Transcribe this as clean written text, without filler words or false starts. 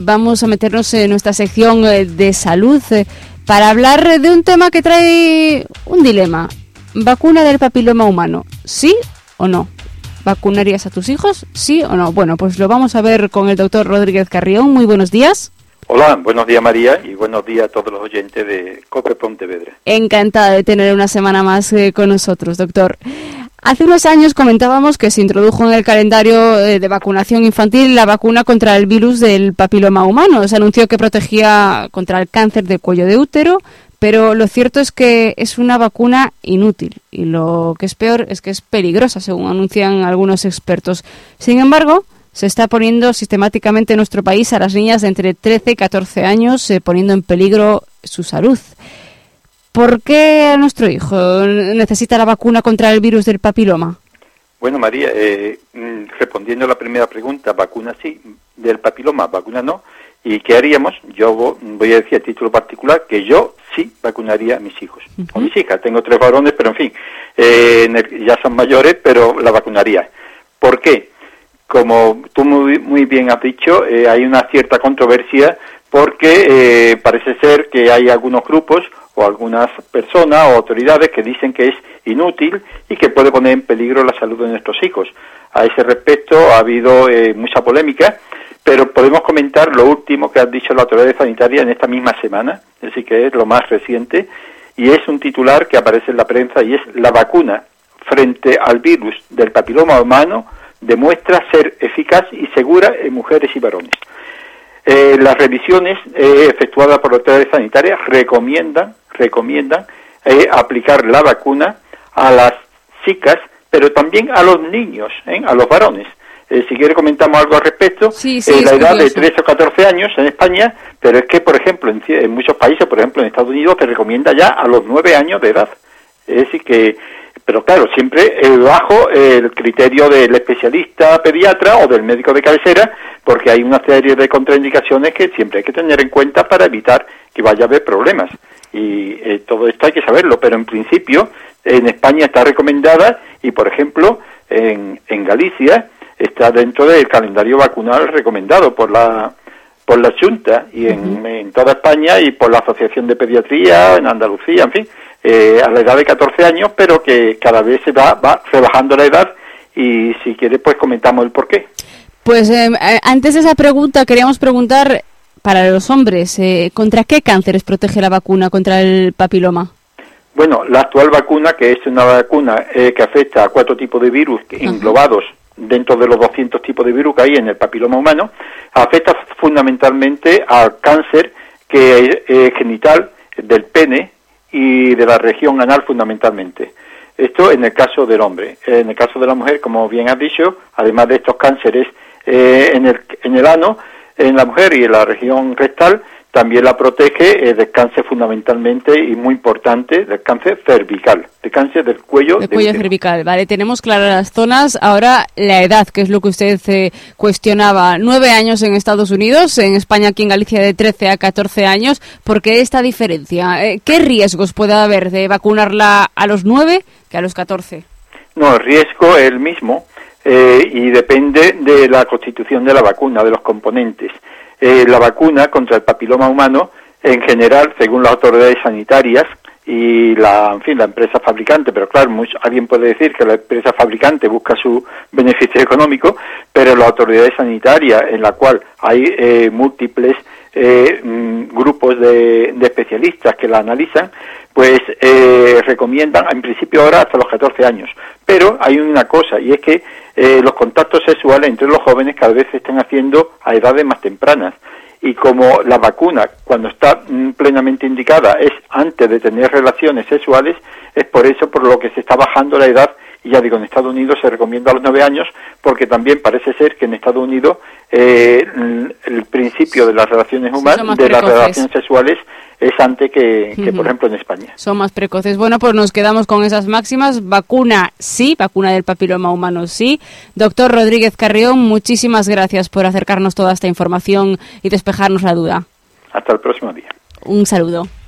vamos a meternos en nuestra sección de salud para hablar de un tema que trae un dilema. ¿Vacuna del papiloma humano? ¿Sí o no? ¿Vacunarías a tus hijos? ¿Sí o no? Bueno, pues lo vamos a ver con el doctor Rodríguez Carrión. Muy buenos días. Hola, buenos días María y buenos días a todos los oyentes de COPE Pontevedra. Encantada de tener una semana más con nosotros, doctor. Hace unos años comentábamos que se introdujo en el calendario de vacunación infantil la vacuna contra el virus del papiloma humano. Se anunció que protegía contra el cáncer del cuello de útero, pero lo cierto es que es una vacuna inútil y lo que es peor es que es peligrosa, según anuncian algunos expertos. Sin embargo, se está poniendo sistemáticamente en nuestro país a las niñas de entre 13 y 14 años, poniendo en peligro su salud. ¿Por qué nuestro hijo necesita la vacuna contra el virus del papiloma? Bueno, María, respondiendo a la primera pregunta, vacuna sí, del papiloma, vacuna no. ¿Y qué haríamos? Yo voy a decir a título particular que yo sí vacunaría a mis hijos. O mis hijas, tengo 3 varones, pero en fin, ya son mayores, pero la vacunaría. ¿Por qué? Como tú muy bien has dicho, hay una cierta controversia porque parece ser que hay algunos grupos o algunas personas o autoridades que dicen que es inútil y que puede poner en peligro la salud de nuestros hijos. A ese respecto ha habido mucha polémica, pero podemos comentar lo último que ha dicho la autoridad sanitaria en esta misma semana, es decir, que es lo más reciente, y es un titular que aparece en la prensa y es: la vacuna frente al virus del papiloma humano demuestra ser eficaz y segura en mujeres y varones. Las revisiones efectuadas por la autoridad sanitaria recomiendan aplicar la vacuna a las chicas, pero también a los niños, a los varones. Si quiere comentamos algo al respecto. Sí, la edad de 13 o 14 años en España, pero es que, por ejemplo, en muchos países, por ejemplo en Estados Unidos, se recomienda ya a los 9 años de edad. Es decir que, pero claro, siempre bajo el criterio del especialista pediatra o del médico de cabecera, porque hay una serie de contraindicaciones que siempre hay que tener en cuenta para evitar que vaya a haber problemas. Y todo esto hay que saberlo, pero en principio en España está recomendada y, por ejemplo, en Galicia está dentro del calendario vacunal recomendado por la Junta y en toda España y por la Asociación de Pediatría en Andalucía, en fin, a la edad de 14 años, pero que cada vez se va rebajando la edad y si quiere pues comentamos el porqué. Pues antes de esa pregunta queríamos preguntar para los hombres, ¿contra qué cánceres protege la vacuna contra el papiloma? Bueno, la actual vacuna, que es una vacuna que afecta a 4 tipos de virus englobados dentro de los 200 tipos de virus que hay en el papiloma humano, afecta fundamentalmente al cáncer que es genital del pene y de la región anal fundamentalmente. Esto en el caso del hombre. En el caso de la mujer, como bien has dicho, además de estos cánceres en el ano, en la mujer y en la región rectal, también la protege del cáncer fundamentalmente y muy importante, del cáncer cervical, del cáncer del cuello. El cuello cervical, vale, tenemos claras las zonas. Ahora la edad, que es lo que usted cuestionaba, 9 años en Estados Unidos, en España, aquí en Galicia, de 13 a 14 años. ¿Por qué esta diferencia? ¿Qué riesgos puede haber de vacunarla a los 9 que a los 14? No, el riesgo es el mismo y depende de la constitución de la vacuna, de los componentes. La vacuna contra el papiloma humano, en general, según las autoridades sanitarias y la empresa fabricante, pero claro, alguien puede decir que la empresa fabricante busca su beneficio económico, pero las autoridades sanitarias, en la cual hay múltiples grupos de especialistas que la analizan, pues recomiendan, en principio ahora hasta los 14 años. Pero hay una cosa, y es que los contactos sexuales entre los jóvenes cada vez se están haciendo a edades más tempranas. Y como la vacuna, cuando está plenamente indicada, es antes de tener relaciones sexuales, es por eso por lo que se está bajando la edad. Y ya digo, en Estados Unidos se recomienda a los 9 años, porque también parece ser que en Estados Unidos el principio de las relaciones humanas, de las relaciones sexuales, es antes que por ejemplo en España. Son más precoces. Bueno, pues nos quedamos con esas máximas. Vacuna sí, vacuna del papiloma humano sí. Doctor Rodríguez Carrión, muchísimas gracias por acercarnos toda esta información y despejarnos la duda. Hasta el próximo día. Un saludo.